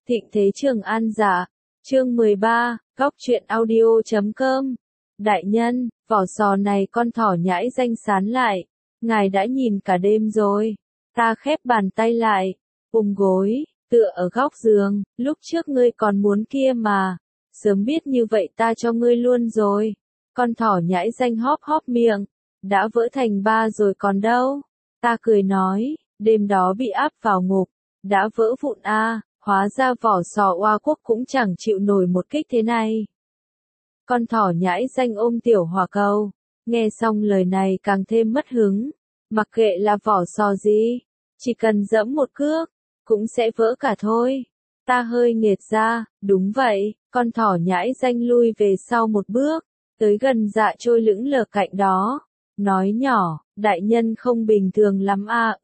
Thịnh Thế Trường An Giả, chương 13, Góc truyện audio.com. Đại nhân, vỏ sò này con thỏ nhãi danh sán lại. Ngài đã nhìn cả đêm rồi. Ta khép bàn tay lại, ôm gối, tựa ở góc giường, lúc trước ngươi còn muốn kia mà. Sớm biết như vậy ta cho ngươi luôn rồi. Con thỏ nhãi danh hóp hóp miệng, đã vỡ thành ba rồi còn đâu. Ta cười nói, đêm đó bị áp vào ngục, đã vỡ vụn a. Hóa ra vỏ sò oa quốc cũng chẳng chịu nổi một kích thế này. Con thỏ nhãi danh ôm tiểu hỏa cầu, nghe xong lời này càng thêm mất hứng. Mặc kệ là vỏ sò gì, chỉ cần dẫm một cước, cũng sẽ vỡ cả thôi. Ta hơi nghệt ra, đúng vậy, con thỏ nhãi danh lui về sau một bước, tới gần Dạ Trôi lững lờ cạnh đó. Nói nhỏ, đại nhân không bình thường lắm a.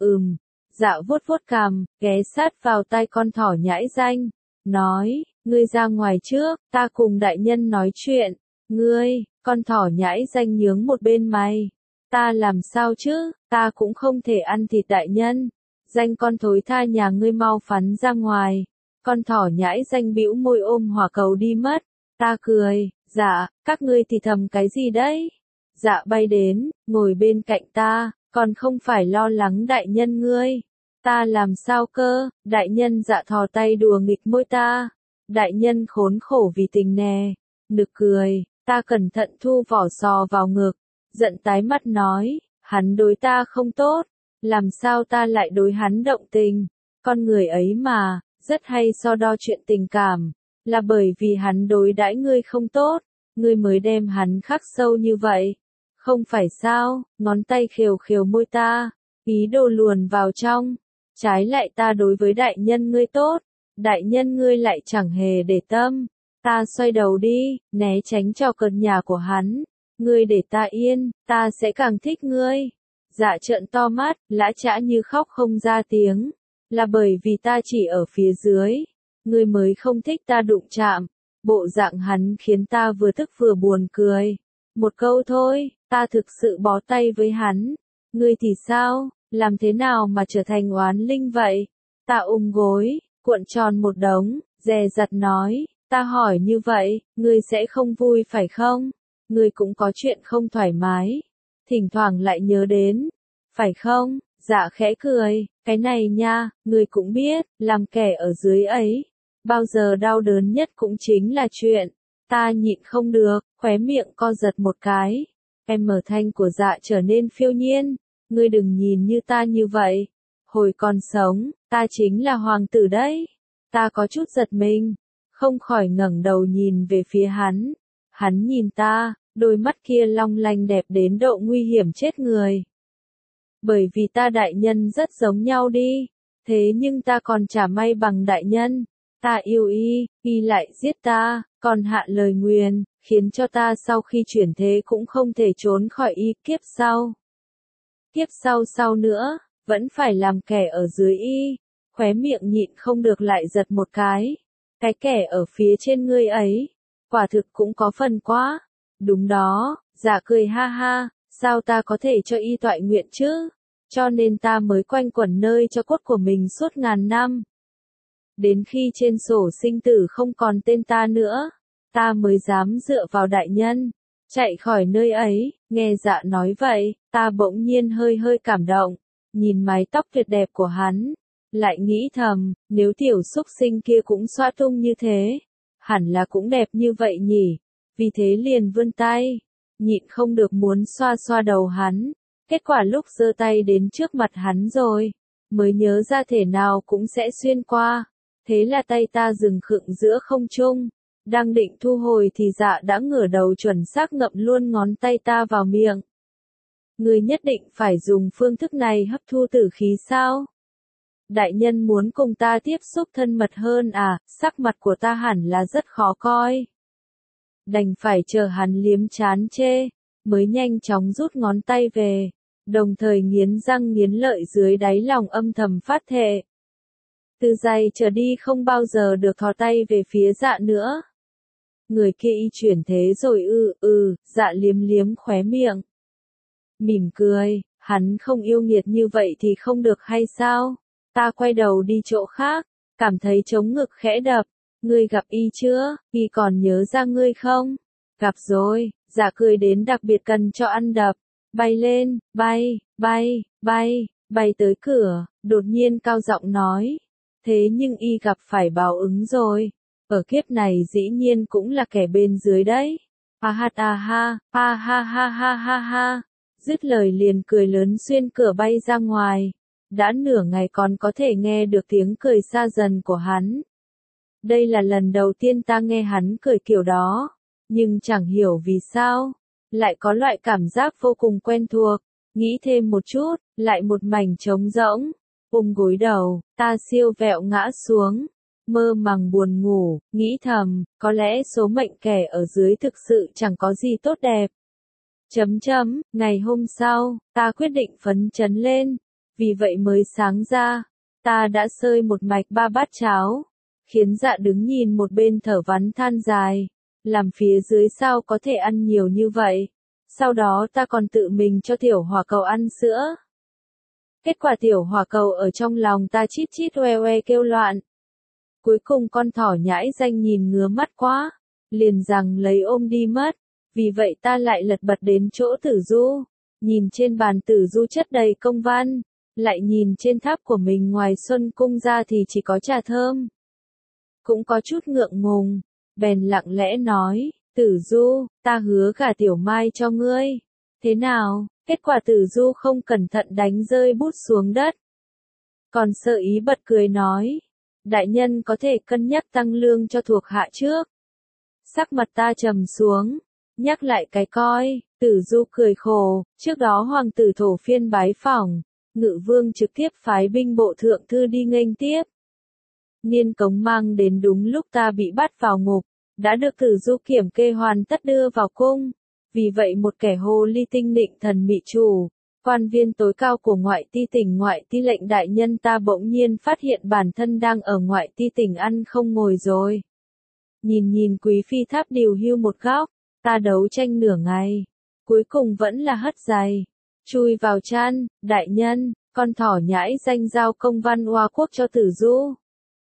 Dạ vuốt vuốt cằm, ghé sát vào tai con thỏ nhãi danh, nói, ngươi ra ngoài trước, ta cùng đại nhân nói chuyện. Ngươi, con thỏ nhãi danh nhướng một bên mày. Ta làm sao chứ, ta cũng không thể ăn thịt đại nhân. Danh con thối tha nhà ngươi mau phắn ra ngoài. Con thỏ nhãi danh bĩu môi ôm hỏa cầu đi mất. Ta cười, dạ, các ngươi thì thầm cái gì đấy? Dạ bay đến, ngồi bên cạnh ta. Còn không phải lo lắng đại nhân ngươi. Ta làm sao cơ, đại nhân Dạ thò tay đùa nghịch môi ta. Đại nhân khốn khổ vì tình nè. Nực cười, ta cẩn thận thu vỏ sò vào ngực. Giận tái mắt nói, hắn đối ta không tốt. Làm sao ta lại đối hắn động tình. Con người ấy mà, rất hay so đo chuyện tình cảm. Là bởi vì hắn đối đãi ngươi không tốt. Ngươi mới đem hắn khắc sâu như vậy. Không phải sao, ngón tay khều khều môi ta, ý đồ luồn vào trong. Trái lại ta đối với đại nhân ngươi tốt, đại nhân ngươi lại chẳng hề để tâm. Ta xoay đầu đi, né tránh trò cợt nhà của hắn. Ngươi để ta yên, ta sẽ càng thích ngươi. Dạ trợn to mắt, lã chã như khóc không ra tiếng. Là bởi vì ta chỉ ở phía dưới. Ngươi mới không thích ta đụng chạm. Bộ dạng hắn khiến ta vừa tức vừa buồn cười. Một câu thôi, ta thực sự bó tay với hắn. Ngươi thì sao, làm thế nào mà trở thành oán linh vậy? Ta ôm gối, cuộn tròn một đống, dè dặt nói, ta hỏi như vậy, ngươi sẽ không vui phải không? Ngươi cũng có chuyện không thoải mái, thỉnh thoảng lại nhớ đến, phải không? Dạ khẽ cười, cái này nha, ngươi cũng biết, làm kẻ ở dưới ấy, bao giờ đau đớn nhất cũng chính là chuyện. Ta nhịn không được, khóe miệng co giật một cái. Em mở thanh của Dạ trở nên phiêu nhiên. Ngươi đừng nhìn như ta như vậy. Hồi còn sống, ta chính là hoàng tử đấy. Ta có chút giật mình, không khỏi ngẩng đầu nhìn về phía hắn. Hắn nhìn ta, đôi mắt kia long lanh đẹp đến độ nguy hiểm chết người. Bởi vì ta đại nhân rất giống nhau đi. Thế nhưng ta còn chả may bằng đại nhân. Ta yêu y lại giết ta, còn hạ lời nguyền, khiến cho ta sau khi chuyển thế cũng không thể trốn khỏi y kiếp sau. Kiếp sau nữa, vẫn phải làm kẻ ở dưới y. Khóe miệng nhịn không được lại giật một cái. Cái kẻ ở phía trên ngươi ấy, quả thực cũng có phần quá. Đúng đó, Dạ cười ha ha, sao ta có thể cho y toại nguyện chứ? Cho nên ta mới quanh quẩn nơi cho cốt của mình suốt ngàn năm. Đến khi trên sổ sinh tử không còn tên ta nữa, ta mới dám dựa vào đại nhân, chạy khỏi nơi ấy. Nghe Dạ nói vậy, ta bỗng nhiên hơi cảm động, nhìn mái tóc tuyệt đẹp của hắn, lại nghĩ thầm, nếu tiểu súc sinh kia cũng xõa tung như thế, hẳn là cũng đẹp như vậy nhỉ. Vì thế liền vươn tay, nhịn không được muốn xoa xoa đầu hắn. Kết quả lúc giơ tay đến trước mặt hắn rồi, mới nhớ ra thể nào cũng sẽ xuyên qua. Thế là tay ta dừng khựng giữa không trung, đang định thu hồi thì Dạ đã ngửa đầu chuẩn xác ngậm luôn ngón tay ta vào miệng. Ngươi nhất định phải dùng phương thức này hấp thu tử khí sao? Đại nhân muốn cùng ta tiếp xúc thân mật hơn à? Sắc mặt của ta hẳn là rất khó coi. Đành phải chờ hắn liếm chán chê, mới nhanh chóng rút ngón tay về, đồng thời nghiến răng nghiến lợi dưới đáy lòng âm thầm phát thệ. Từ giây trở đi không bao giờ được thò tay về phía Dạ nữa. Người kia y chuyển thế rồi Dạ liếm liếm khóe miệng. Mỉm cười, hắn không yêu nghiệt như vậy thì không được hay sao? Ta quay đầu đi chỗ khác, cảm thấy trống ngực khẽ đập. Ngươi gặp y chưa, y còn nhớ ra ngươi không? Gặp rồi, dạ cười đến đặc biệt cần cho ăn đập. Bay lên, bay, bay, bay, bay tới cửa, đột nhiên cao giọng nói. Thế nhưng y gặp phải báo ứng rồi. Ở kiếp này dĩ nhiên cũng là kẻ bên dưới đấy. Ha ha ha ha, ha ha ha ha ha ha. Dứt lời liền cười lớn xuyên cửa bay ra ngoài. Đã nửa ngày còn có thể nghe được tiếng cười xa dần của hắn. Đây là lần đầu tiên ta nghe hắn cười kiểu đó, nhưng chẳng hiểu vì sao, lại có loại cảm giác vô cùng quen thuộc. Nghĩ thêm một chút, lại một mảnh trống rỗng. Gối đầu, ta siêu vẹo ngã xuống, mơ màng buồn ngủ, nghĩ thầm, có lẽ số mệnh kẻ ở dưới thực sự chẳng có gì tốt đẹp. Ngày hôm sau, ta quyết định phấn chấn lên, vì vậy mới sáng ra, ta đã xơi một mạch 3 bát cháo, khiến dạ đứng nhìn một bên thở vắn than dài, làm phía dưới sao có thể ăn nhiều như vậy. Sau đó ta còn tự mình cho tiểu hỏa cầu ăn sữa. Kết quả tiểu hỏa cầu ở trong lòng ta chít chít oe oe kêu loạn. Cuối cùng con thỏ nhãi danh nhìn ngứa mắt quá, liền rằng lấy ôm đi mất. Vì vậy ta lại lật bật đến chỗ Tử Du, nhìn trên bàn Tử Du chất đầy công văn, lại nhìn trên tháp của mình ngoài Xuân Cung ra thì chỉ có trà thơm. Cũng có chút ngượng ngùng, bèn lặng lẽ nói, Tử Du, ta hứa gả Tiểu Mai cho ngươi. Thế nào? Kết quả Tử Du không cẩn thận đánh rơi bút xuống đất. Còn Sơ Ý bật cười nói, đại nhân có thể cân nhắc tăng lương cho thuộc hạ trước. Sắc mặt ta trầm xuống, nhắc lại cái coi, Tử Du cười khổ, trước đó hoàng tử Thổ Phiên bái phỏng, Ngự Vương trực tiếp phái binh bộ thượng thư đi nghênh tiếp. Niên Cống mang đến đúng lúc ta bị bắt vào ngục, đã được Tử Du kiểm kê hoàn tất đưa vào cung. Vì vậy một kẻ hồ ly tinh nịnh thần mị chủ, quan viên tối cao của ngoại ti tỉnh ngoại ti lệnh đại nhân ta bỗng nhiên phát hiện bản thân đang ở ngoại ti tỉnh ăn không ngồi rồi. Nhìn quý phi tháp điều hưu một góc, ta đấu tranh nửa ngày, cuối cùng vẫn là hất giày, chui vào chăn, đại nhân, con thỏ nhãi danh giao công văn Hoa Quốc cho Tử Du.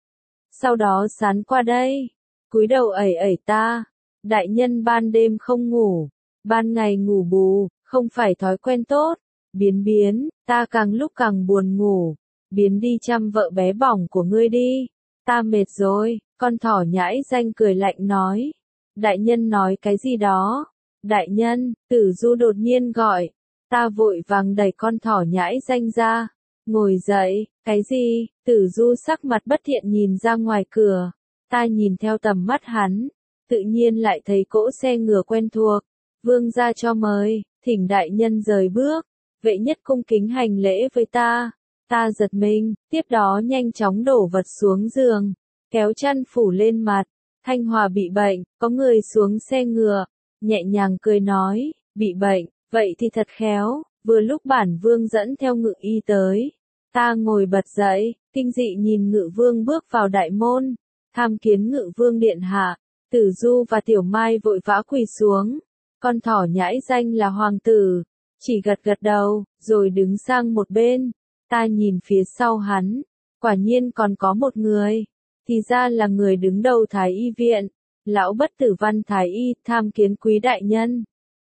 Sau đó sán qua đây, cúi đầu ẩy ta, đại nhân ban đêm không ngủ, ban ngày ngủ bù, không phải thói quen tốt. Biến, ta càng lúc càng buồn ngủ, biến đi chăm vợ bé bỏng của ngươi đi, ta mệt rồi. Con thỏ nhãi danh cười lạnh nói, đại nhân nói cái gì đó? Đại nhân, Tử Du đột nhiên gọi, ta vội vàng đẩy con thỏ nhãi danh ra, ngồi dậy. Cái gì? Tử Du sắc mặt bất thiện nhìn ra ngoài cửa, ta nhìn theo tầm mắt hắn, tự nhiên lại thấy cỗ xe ngựa quen thuộc. Vương gia cho mời, thỉnh đại nhân rời bước. Vệ nhất cung kính hành lễ với ta. Ta giật mình, tiếp đó nhanh chóng đổ vật xuống giường, kéo chăn phủ lên mặt. Thanh Hòa bị bệnh, có người xuống xe ngựa, nhẹ nhàng cười nói, bị bệnh, vậy thì thật khéo. Vừa lúc bản vương dẫn theo Ngự y tới, ta ngồi bật dậy, kinh dị nhìn Ngự vương bước vào đại môn, tham kiến Ngự vương điện hạ. Tử Du và Tiểu Mai vội vã quỳ xuống. Con thỏ nhãi danh là hoàng tử, chỉ gật gật đầu, rồi đứng sang một bên. Ta nhìn phía sau hắn, quả nhiên còn có một người, thì ra là người đứng đầu Thái y viện, lão bất tử Văn Thái y, tham kiến quý đại nhân.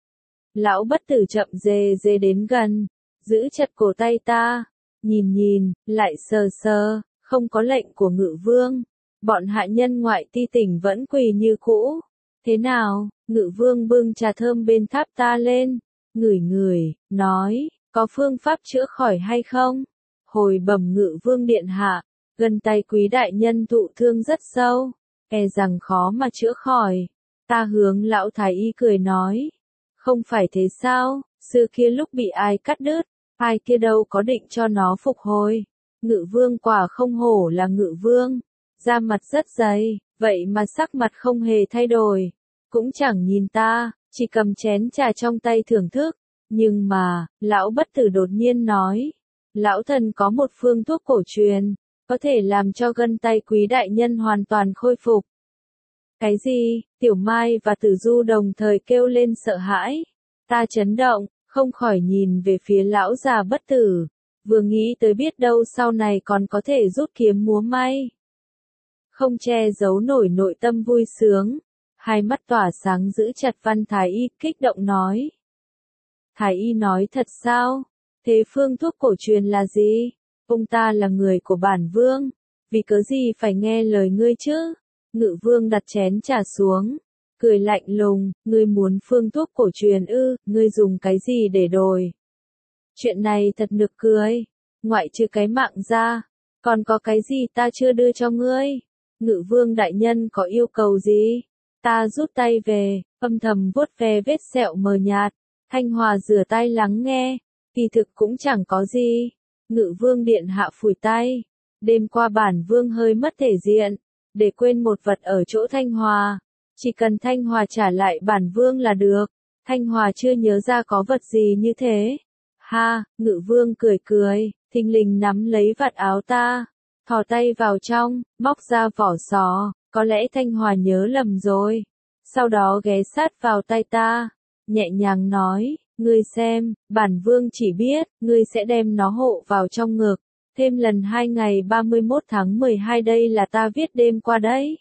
Lão bất tử chậm dề đến gần, giữ chặt cổ tay ta, nhìn, lại sờ, không có lệnh của Ngự vương, bọn hạ nhân ngoại ti tỉnh vẫn quỳ như cũ. Thế nào? Ngự vương bưng trà thơm bên tháp ta lên, ngửi, nói, có phương pháp chữa khỏi hay không? Hồi bẩm Ngự vương điện hạ, gần tay quý đại nhân thụ thương rất sâu, e rằng khó mà chữa khỏi. Ta hướng lão thái y cười nói, không phải thế sao, xưa kia lúc bị ai cắt đứt, ai kia đâu có định cho nó phục hồi. Ngự vương quả không hổ là Ngự vương, da mặt rất dày, vậy mà sắc mặt không hề thay đổi, cũng chẳng nhìn ta, chỉ cầm chén trà trong tay thưởng thức. Nhưng mà, lão bất tử đột nhiên nói, lão thần có một phương thuốc cổ truyền, có thể làm cho gân tay quý đại nhân hoàn toàn khôi phục. Cái gì? Tiểu Mai và Tử Du đồng thời kêu lên sợ hãi. Ta chấn động, không khỏi nhìn về phía lão già bất tử, vừa nghĩ tới biết đâu sau này còn có thể rút kiếm múa may. không che giấu nổi nội tâm vui sướng. Hai mắt tỏa sáng giữ chặt Văn Thái Y, kích động nói. Thái Y nói thật sao? Thế phương thuốc cổ truyền là gì? Ông ta là người của bản vương, vì cớ gì phải nghe lời ngươi chứ? Ngự vương đặt chén trà xuống, cười lạnh lùng, ngươi muốn phương thuốc cổ truyền ư, ngươi dùng cái gì để đổi? Chuyện này thật nực cười, ngoại trừ cái mạng ra, còn có cái gì ta chưa đưa cho ngươi? Ngự vương đại nhân có yêu cầu gì? Ta rút tay về, âm thầm vuốt ve vết sẹo mờ nhạt, Thanh Hòa rửa tay lắng nghe, kỳ thực cũng chẳng có gì. Ngự vương điện hạ phủi tay, đêm qua bản vương hơi mất thể diện, để quên một vật ở chỗ Thanh Hòa. Chỉ cần Thanh Hòa trả lại bản vương là được. Thanh Hòa chưa nhớ ra có vật gì như thế. Ha, ngự vương cười cười, thình lình nắm lấy vạt áo ta, thò tay vào trong, móc ra vỏ sò, có lẽ Thanh Hòa nhớ lầm rồi. Sau đó ghé sát vào tay ta, nhẹ nhàng nói, ngươi xem, bản vương chỉ biết, ngươi sẽ đem nó hộ vào trong ngực. Thêm lần 2 ngày 31 tháng 12 đây là ta viết đêm qua đấy.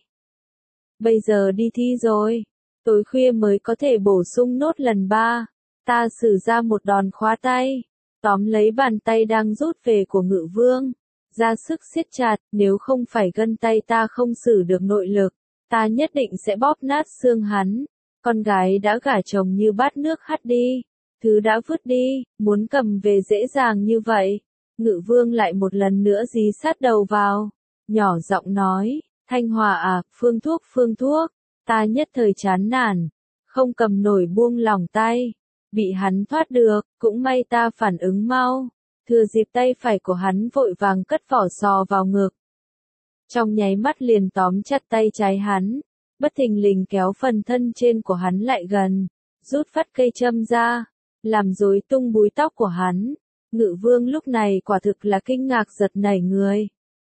Bây giờ đi thi rồi, tối khuya mới có thể bổ sung nốt lần 3. Ta sử ra một đòn khóa tay, tóm lấy bàn tay đang rút về của ngự vương, ra sức siết chặt, nếu không phải gân tay ta không sử được nội lực, ta nhất định sẽ bóp nát xương hắn. Con gái đã gả chồng như bát nước hắt đi, thứ đã vứt đi, muốn cầm về dễ dàng như vậy. Ngự vương lại một lần nữa dí sát đầu vào, nhỏ giọng nói, Thanh Hòa à, phương thuốc, ta nhất thời chán nản, không cầm nổi buông lỏng tay, bị hắn thoát được, cũng may ta phản ứng mau, thừa dịp tay phải của hắn vội vàng cất vỏ sò vào ngực. Trong nháy mắt liền tóm chặt tay trái hắn, bất thình lình kéo phần thân trên của hắn lại gần, rút phát cây châm ra, làm rối tung búi tóc của hắn. Ngự vương lúc này quả thực là kinh ngạc giật nảy người.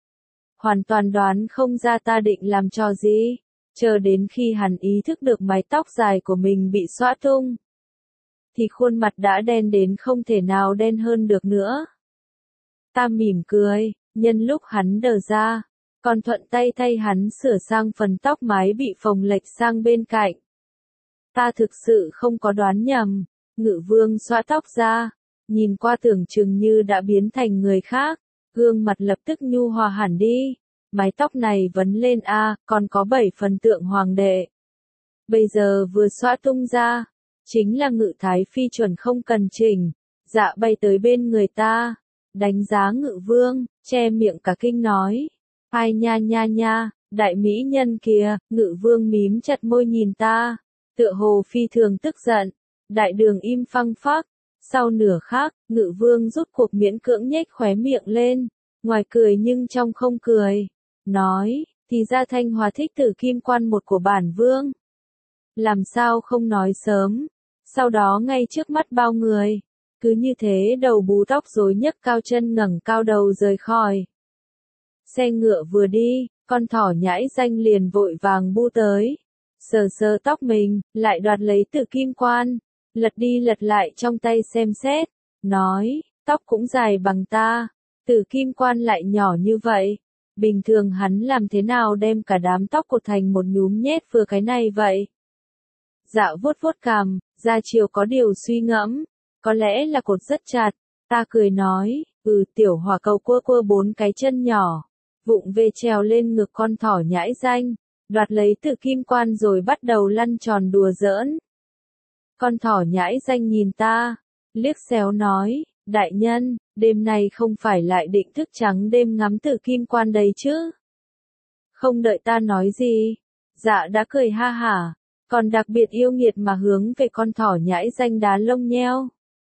Hoàn toàn đoán không ra ta định làm trò gì, chờ đến khi hắn ý thức được mái tóc dài của mình bị xõa tung, thì khuôn mặt đã đen đến không thể nào đen hơn được nữa. Ta mỉm cười, nhân lúc hắn đờ ra, còn thuận tay thay hắn sửa sang phần tóc mái bị phồng lệch sang bên cạnh. Ta thực sự không có đoán nhầm, ngự vương xõa tóc ra, nhìn qua tưởng chừng như đã biến thành người khác, gương mặt lập tức nhu hòa hẳn đi, mái tóc này vấn lên còn có 7 phần tượng hoàng đệ. Bây giờ vừa xõa tung ra, chính là Ngự Thái Phi chuẩn không cần chỉnh, dạ bay tới bên người ta, đánh giá ngự vương, che miệng cả kinh nói, ai nha nha nha, đại mỹ nhân kìa. Ngự vương mím chặt môi nhìn ta, tựa hồ phi thường tức giận, đại đường im phăng phắc. Sau nửa khắc, ngự vương rút cuộc miễn cưỡng nhếch khóe miệng lên, ngoài cười nhưng trong không cười, nói, thì ra Thanh Hòa thích Tử Kim Quan một của bản vương. Làm sao không nói sớm, sau đó ngay trước mắt bao người, cứ như thế đầu bù tóc rối nhấc cao chân ngẩng cao đầu rời khỏi. Xe ngựa vừa đi, con thỏ nhãi danh liền vội vàng bu tới, sờ sờ tóc mình, lại đoạt lấy Tử Kim Quan. Lật đi lật lại trong tay xem xét, nói, tóc cũng dài bằng ta, Tử Kim Quan lại nhỏ như vậy, bình thường hắn làm thế nào đem cả đám tóc cột thành một nhúm nhét vừa cái này vậy? Dạ vuốt vuốt cằm, Gia Triều có điều suy ngẫm, có lẽ là cột rất chặt, ta cười nói, tiểu hỏa cầu quơ quơ 4 cái chân nhỏ, vụng về trèo lên ngực con thỏ nhãi danh, đoạt lấy Tử Kim Quan rồi bắt đầu lăn tròn đùa giỡn. Con thỏ nhãi danh nhìn ta, liếc xéo nói, đại nhân, đêm nay không phải lại định thức trắng đêm ngắm Tử Kim Quan đấy chứ? Không đợi ta nói gì, dạ đã cười ha hả, còn đặc biệt yêu nghiệt mà hướng về con thỏ nhãi danh đá lông nheo.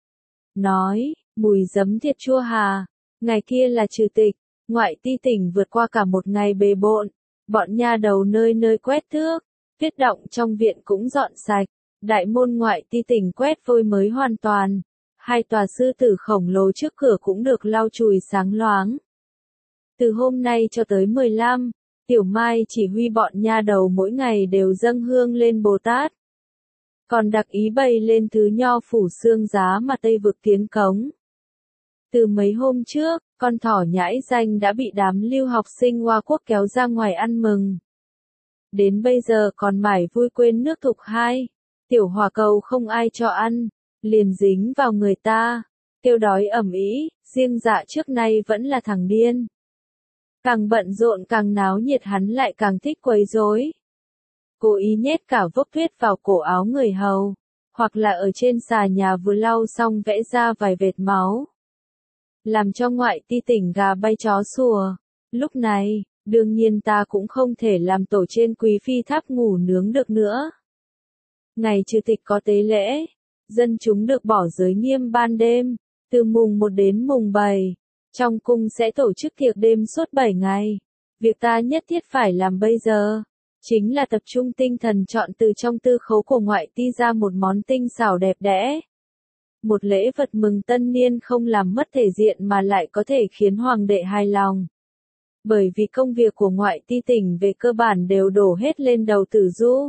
Nói, mùi giấm thiệt chua hà, ngày kia là trừ tịch, ngoại ti tỉnh vượt qua cả một ngày bề bộn, bọn nha đầu nơi nơi quét thước, tuyết động trong viện cũng dọn sạch. Đại môn ngoại ti tỉnh quét vôi mới hoàn toàn, 2 tòa sư tử khổng lồ trước cửa cũng được lau chùi sáng loáng. Từ hôm nay cho tới 15, Tiểu Mai chỉ huy bọn nha đầu mỗi ngày đều dâng hương lên Bồ Tát. Còn đặc ý bày lên thứ nho phủ xương giá mà Tây vực tiến cống. Từ mấy hôm trước, con thỏ nhãi danh đã bị đám lưu học sinh Hoa Quốc kéo ra ngoài ăn mừng. Đến bây giờ còn mải vui quên nước thục hai. Tiểu hỏa cầu không ai cho ăn, liền dính vào người ta, kêu đói ầm ĩ, riêng Dạ trước nay vẫn là thằng điên. Càng bận rộn càng náo nhiệt hắn lại càng thích quấy rối. Cố ý nhét cả vốc tuyết vào cổ áo người hầu, hoặc là ở trên xà nhà vừa lau xong vẽ ra vài vệt máu. Làm cho ngoại ti tỉnh gà bay chó sủa. Lúc này, đương nhiên ta cũng không thể làm tổ trên quý phi tháp ngủ nướng được nữa. Ngày trừ tịch có tế lễ, dân chúng được bỏ giới nghiêm ban đêm, từ mùng 1 đến mùng 7. Trong cung sẽ tổ chức tiệc đêm suốt 7 ngày. Việc ta nhất thiết phải làm bây giờ, chính là tập trung tinh thần chọn từ trong tư khấu của ngoại ti ra một món tinh xảo đẹp đẽ. Một lễ vật mừng tân niên không làm mất thể diện mà lại có thể khiến hoàng đệ hài lòng. Bởi vì công việc của ngoại ti tỉnh về cơ bản đều đổ hết lên đầu Tử Du.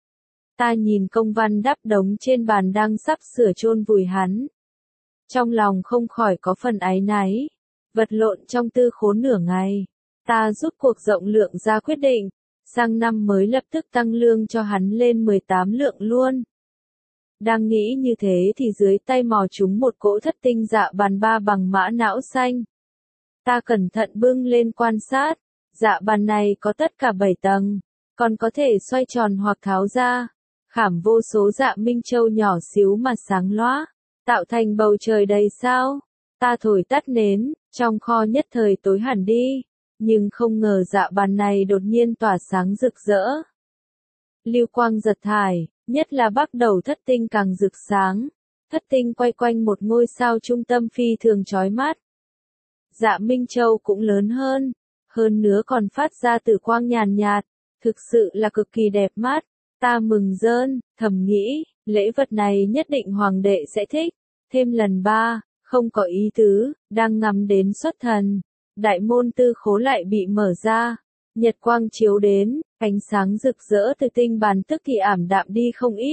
Ta nhìn công văn đắp đống trên bàn đang sắp sửa chôn vùi hắn. Trong lòng không khỏi có phần áy náy. Vật lộn trong tư khố nửa ngày. Ta rút cuộc rộng lượng ra quyết định. Sang năm mới lập tức tăng lương cho hắn lên 18 lượng luôn. Đang nghĩ như thế thì dưới tay mò chúng một cỗ thất tinh dạ bàn ba bằng mã não xanh. Ta cẩn thận bưng lên quan sát. Dạ bàn này có tất cả 7 tầng. Còn có thể xoay tròn hoặc tháo ra. Khảm vô số dạ minh châu nhỏ xíu mà sáng loá. Tạo thành bầu trời đầy sao. Ta thổi tắt nến, trong kho nhất thời tối hẳn đi. Nhưng không ngờ dạ bàn này đột nhiên tỏa sáng rực rỡ. Lưu quang giật thải, nhất là bắt đầu thất tinh càng rực sáng. Thất tinh quay quanh một ngôi sao trung tâm phi thường chói mắt. Dạ Minh Châu cũng lớn hơn nữa còn phát ra tử quang nhàn nhạt, thực sự là cực kỳ đẹp mắt. Ta mừng rơn, thầm nghĩ, lễ vật này nhất định hoàng đệ sẽ thích. Thêm lần 3, không có ý tứ, đang ngắm đến xuất thần. Đại môn tư khố lại bị mở ra, nhật quang chiếu đến, ánh sáng rực rỡ từ tinh bàn tức thì ảm đạm đi không ít.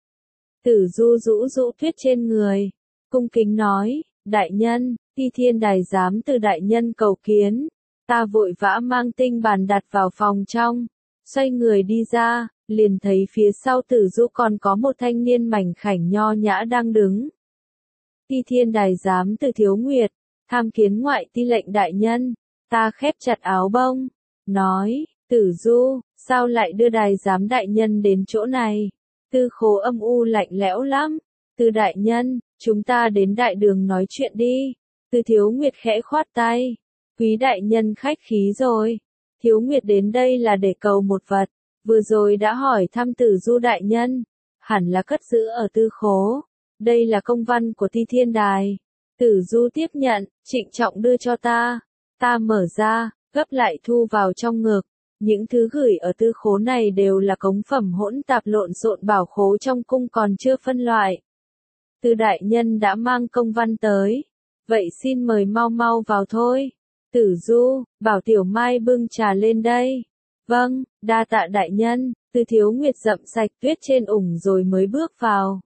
Tử Du rũ rũ tuyết trên người, cung kính nói, đại nhân, Ti Thiên Đài giám từ đại nhân cầu kiến. Ta vội vã mang tinh bàn đặt vào phòng trong, xoay người đi ra, liền thấy phía sau Tử Du còn có một thanh niên mảnh khảnh nho nhã đang đứng. Ti Thiên Đài giám từ Thiếu Nguyệt, tham kiến ngoại ti lệnh đại nhân. Ta khép chặt áo bông, nói, Tử Du, sao lại đưa đài giám đại nhân đến chỗ này? Tư khố âm u lạnh lẽo lắm. Từ đại nhân, chúng ta đến đại đường nói chuyện đi. Từ Thiếu Nguyệt khẽ khoát tay. Quý đại nhân khách khí rồi. Thiếu Nguyệt đến đây là để cầu một vật. Vừa rồi đã hỏi thăm Tử Du đại nhân. Hẳn là cất giữ ở tư khố. Đây là công văn của Ti Thiên Đài. Tử Du tiếp nhận, trịnh trọng đưa cho ta. Ta mở ra, gấp lại thu vào trong ngực. Những thứ gửi ở tư khố này đều là cống phẩm hỗn tạp lộn xộn bảo khố trong cung còn chưa phân loại. Từ đại nhân đã mang công văn tới. Vậy xin mời mau mau vào thôi. Tử Du, bảo Tiểu Mai bưng trà lên đây. Vâng, đa tạ đại nhân. Từ Thiếu Nguyệt dậm sạch tuyết trên ủng rồi mới bước vào.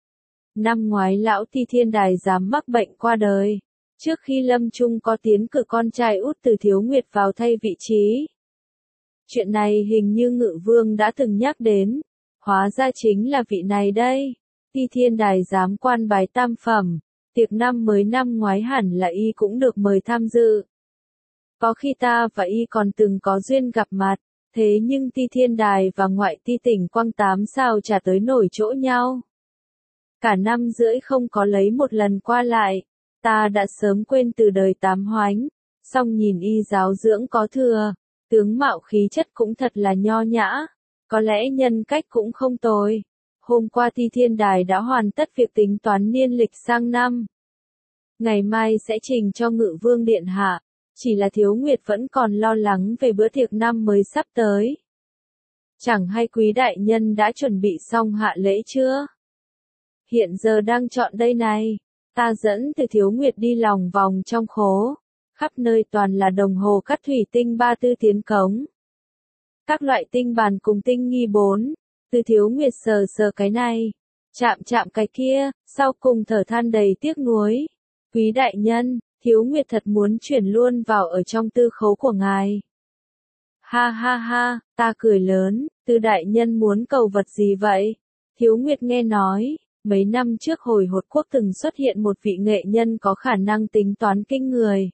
Năm ngoái lão Ti Thiên Đài giám mắc bệnh qua đời. Trước khi lâm chung có tiến cử con trai út Từ Thiếu Nguyệt vào thay vị trí. Chuyện này hình như Ngự Vương đã từng nhắc đến. Hóa ra chính là vị này đây. Ti Thiên Đài giám quan bái tam phẩm. Tiệc năm mới năm ngoái hẳn là y cũng được mời tham dự. Có khi ta và y còn từng có duyên gặp mặt. Thế nhưng Ti Thiên Đài và ngoại ti tỉnh Quang Tám sao chả tới nổi chỗ nhau. Cả năm rưỡi không có lấy một lần qua lại. Ta đã sớm quên từ đời Tám Hoánh. Song nhìn y giáo dưỡng có thừa. Tướng mạo khí chất cũng thật là nho nhã. Có lẽ nhân cách cũng không tồi. Hôm qua Ti Thiên Đài đã hoàn tất việc tính toán niên lịch sang năm. Ngày mai sẽ trình cho Ngự Vương điện hạ. Chỉ là Thiếu Nguyệt vẫn còn lo lắng về bữa tiệc năm mới sắp tới. Chẳng hay quý đại nhân đã chuẩn bị xong hạ lễ chưa? Hiện giờ đang chọn đây này. Ta dẫn Từ Thiếu Nguyệt đi lòng vòng trong khố. Khắp nơi toàn là đồng hồ cắt thủy tinh 34 tiến cống. Các loại tinh bàn cùng tinh nghi 4. Từ Thiếu Nguyệt sờ sờ cái này. Chạm chạm cái kia, sau cùng thở than đầy tiếc nuối. Quý đại nhân, Thiếu Nguyệt thật muốn chuyển luôn vào ở trong tư khấu của ngài. Ha ha ha, ta cười lớn, Tư đại nhân muốn cầu vật gì vậy? Thiếu Nguyệt nghe nói, mấy năm trước hồi Hột Quốc từng xuất hiện một vị nghệ nhân có khả năng tính toán kinh người.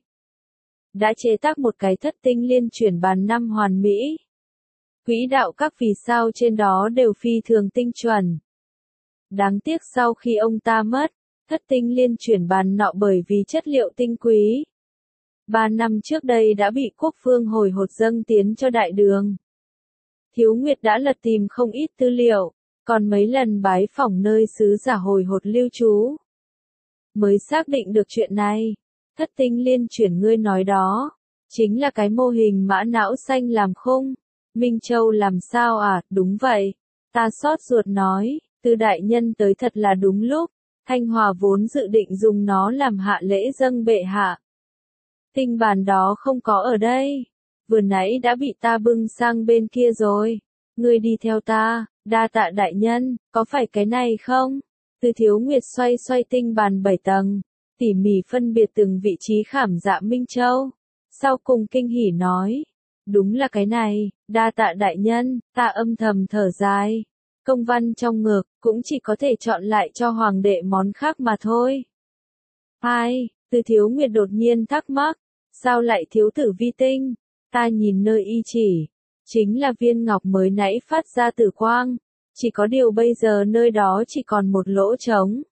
Đã chế tác một cái thất tinh liên chuyển bàn năm hoàn mỹ. Quỹ đạo các vì sao trên đó đều phi thường tinh chuẩn. Đáng tiếc sau khi ông ta mất, thất tinh liên chuyển bàn nọ bởi vì chất liệu tinh quý. 3 năm trước đây đã bị quốc phương hồi hột dâng tiến cho đại đường. Thiếu Nguyệt đã lật tìm không ít tư liệu, còn mấy lần bái phỏng nơi sứ giả hồi hột lưu trú. Mới xác định được chuyện này. Thất tinh liên chuyển ngươi nói đó, chính là cái mô hình mã não xanh làm khung. Minh Châu làm sao à, đúng vậy. Ta xót ruột nói, Tư đại nhân tới thật là đúng lúc. Thanh Hòa vốn dự định dùng nó làm hạ lễ dâng bệ hạ. Tinh bàn đó không có ở đây. Vừa nãy đã bị ta bưng sang bên kia rồi. Ngươi đi theo ta, đa tạ đại nhân, có phải cái này không? Từ Thiếu Nguyệt xoay xoay tinh bàn 7 tầng, tỉ mỉ phân biệt từng vị trí khảm dạ Minh Châu. Sau cùng kinh hỉ nói, đúng là cái này, đa tạ đại nhân, ta âm thầm thở dài. Công văn trong ngực, cũng chỉ có thể chọn lại cho hoàng đệ món khác mà thôi. Hai, Từ Thiếu Nguyệt đột nhiên thắc mắc, sao lại thiếu tử vi tinh? Ta nhìn nơi y chỉ, chính là viên ngọc mới nãy phát ra tử quang, chỉ có điều bây giờ nơi đó chỉ còn một lỗ trống.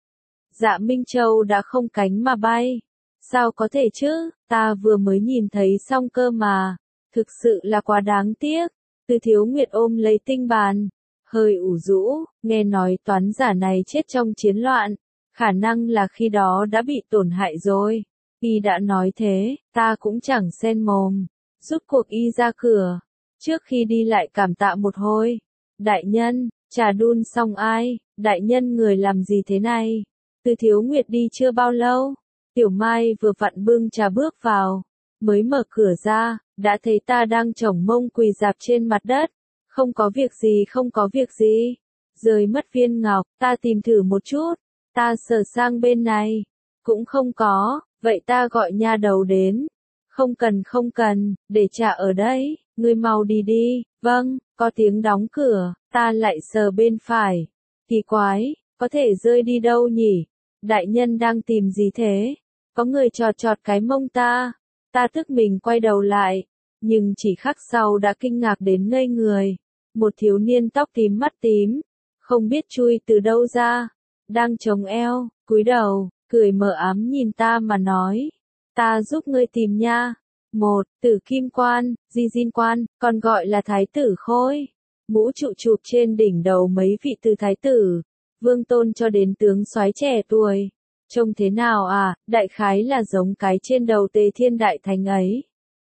Dạ Minh Châu đã không cánh mà bay. Sao có thể chứ, ta vừa mới nhìn thấy xong cơ mà, thực sự là quá đáng tiếc. Từ Thiếu Nguyệt ôm lấy tinh bàn, hơi ủ rũ, nghe nói toán giả này chết trong chiến loạn, khả năng là khi đó đã bị tổn hại rồi. Y đã nói thế, ta cũng chẳng xen mồm, rút cuộc y ra cửa, trước khi đi lại cảm tạ một hồi. Đại nhân, trà đun xong ai, đại nhân người làm gì thế này? Từ Thiếu Nguyệt đi chưa bao lâu, Tiểu Mai vừa vặn bưng trà bước vào, mới mở cửa ra, đã thấy ta đang chổng mông quỳ dạp trên mặt đất. Không có việc gì, không có việc gì. Rời mất viên ngọc, ta tìm thử một chút. Ta sờ sang bên này, cũng không có, vậy ta gọi nha đầu đến. Không cần, để trà ở đây, ngươi mau đi đi. Vâng, có tiếng đóng cửa, ta lại sờ bên phải. Kỳ quái, có thể rơi đi đâu nhỉ? Đại nhân đang tìm gì thế? Có người chọt chọt cái mông ta. Ta tức mình quay đầu lại, nhưng chỉ khắc sau đã kinh ngạc đến ngây người. Một thiếu niên tóc tím mắt tím, không biết chui từ đâu ra, đang chống eo, cúi đầu, cười mờ ám nhìn ta mà nói, ta giúp ngươi tìm nha. Một, Tử Kim Quan, Di Diên Quan, còn gọi là Thái tử Khôi. Mũ trụ chụp trên đỉnh đầu mấy vị từ thái tử, vương tôn cho đến tướng soái trẻ tuổi. Trông thế nào à, đại khái là giống cái trên đầu Tề Thiên Đại Thánh ấy.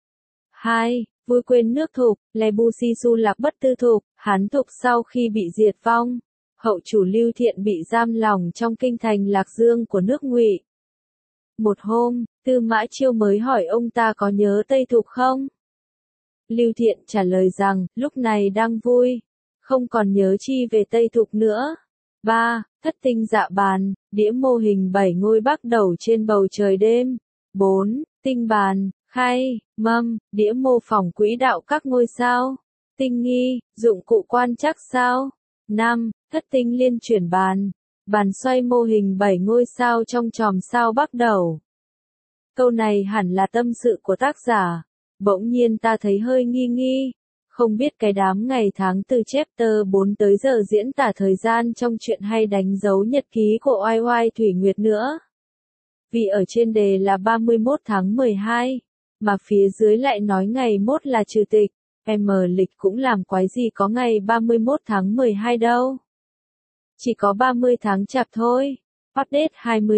Hai, Vui quên nước Thục, Lê Bu Si Su Lạc Bất Tư Thục, Hán Thục sau khi bị diệt vong. Hậu chủ Lưu Thiện bị giam lỏng trong kinh thành Lạc Dương của nước Ngụy. Một hôm, Tư Mã Chiêu mới hỏi ông ta có nhớ Tây Thục không? Lưu Thiện trả lời rằng, lúc này đang vui, không còn nhớ chi về Tây Thục nữa. 3. Thất tinh dạ bàn, đĩa mô hình 7 ngôi bắc đầu trên bầu trời đêm. 4. Tinh bàn, khay, mâm, đĩa mô phỏng quỹ đạo các ngôi sao. Tinh nghi, dụng cụ quan trắc sao. 5. Thất tinh liên chuyển bàn, bàn xoay mô hình 7 ngôi sao trong chòm sao bắc đầu. Câu này hẳn là tâm sự của tác giả. Bỗng nhiên ta thấy hơi nghi nghi. Không biết cái đám ngày tháng từ chapter 4 tới giờ diễn tả thời gian trong chuyện hay đánh dấu nhật ký của Oai Oai Thủy Nguyệt nữa. Vì ở trên đề là 31 tháng 12, mà phía dưới lại nói ngày mốt là trừ tịch, lịch cũng làm quái gì có ngày 31 tháng 12 đâu. Chỉ có 30 tháng Chạp thôi. Update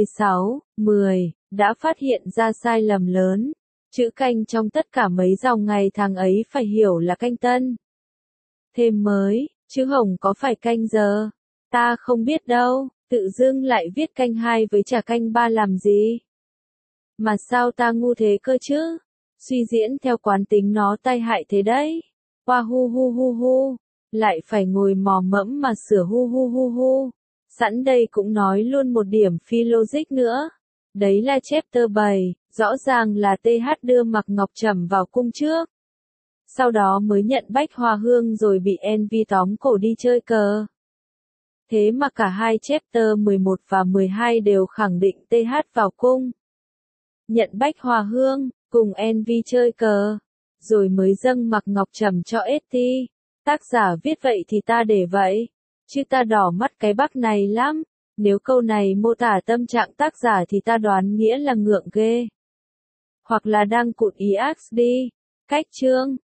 26/10 đã phát hiện ra sai lầm lớn. Chữ canh trong tất cả mấy dòng ngày tháng ấy phải hiểu là canh tân. Thêm mới, chữ hồng có phải canh giờ? Ta không biết đâu, tự dưng lại viết canh 2 với chả canh 3 làm gì? Mà sao ta ngu thế cơ chứ? Suy diễn theo quán tính nó tai hại thế đấy. Hoa hu hu hu hu, lại phải ngồi mò mẫm mà sửa hu hu hu hu. Sẵn đây cũng nói luôn một điểm phi logic nữa. Đấy là chapter 7, Rõ ràng là TH đưa Mạc Ngọc Trầm vào cung trước. Sau đó mới nhận Bách Hoa Hương rồi bị Envy tóm cổ đi chơi cờ. Thế mà cả hai chapter 11 và 12 đều khẳng định TH vào cung. Nhận Bách Hoa Hương, cùng Envy chơi cờ. Rồi mới dâng Mạc Ngọc Trầm cho ST. Tác giả viết vậy thì ta để vậy. Chứ ta đỏ mắt cái bác này lắm. Nếu câu này mô tả tâm trạng tác giả thì ta đoán nghĩa là ngượng ghê. Hoặc là đang cụt EXD. Cách chương.